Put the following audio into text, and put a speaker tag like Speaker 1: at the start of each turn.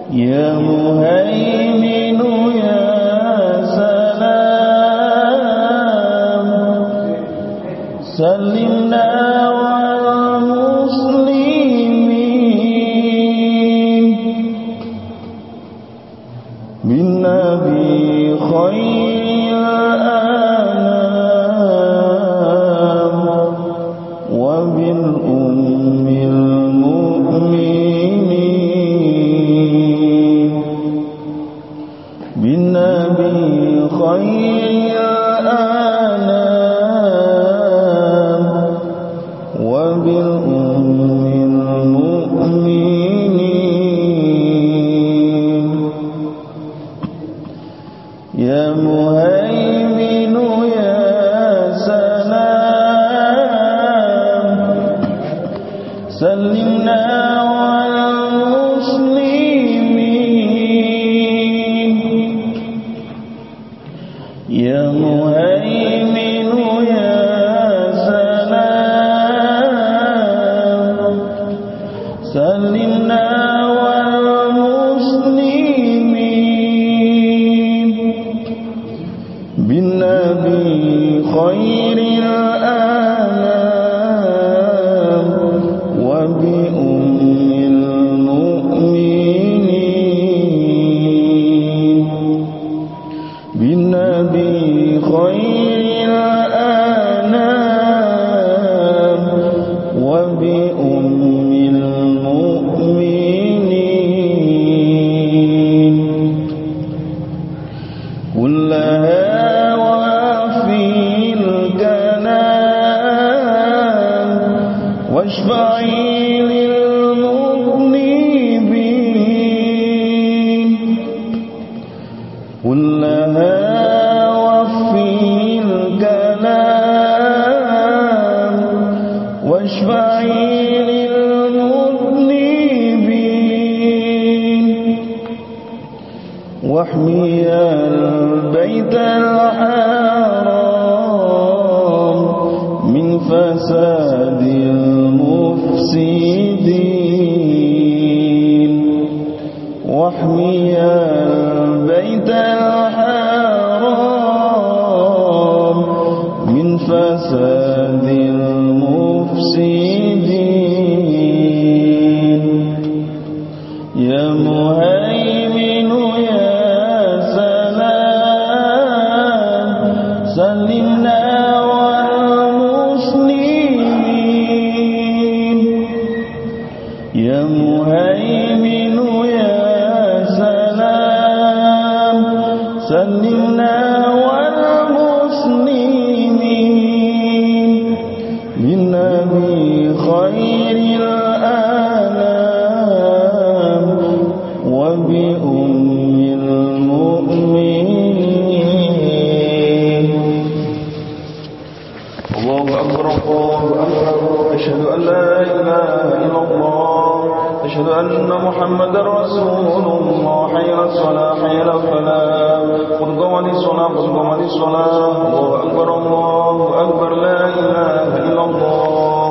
Speaker 1: يا مهيمن يا سلام سلمنا والمسلمين بالنبي خير الأنام وبالأم المؤمنين بالنبي خير الأنام وبالأم المؤمنين يا مهيمن يا سلام سلمنا والمسلمين يا مهيمن يا سلام سلمنا والمسلمين بالنبي خير الأنام وبأم المؤمنين بالنبي خير الأنام وبأم المؤمنين كلها واشفعي للمذنبين كلها وفي الكلام واشفعي للمذنبين واحمي البيت الحرام من فساد المفسدين واحمي البيت الحرام من فساد المفسدين يا مهيمن يا سلام سلمنا يا مهيمن يا سلام سلمنا والمسلمين بالنبي خير الأنام وبأم المؤمنين الله أكبر الله أكبر أشهد أن لا إله إلا الله أشهد أن محمد رسول الله حي على الصلاة حي على الفلاح قد قامت الصلاة قد قامت الصلاة الله أكبر الله أكبر لا إله إلا الله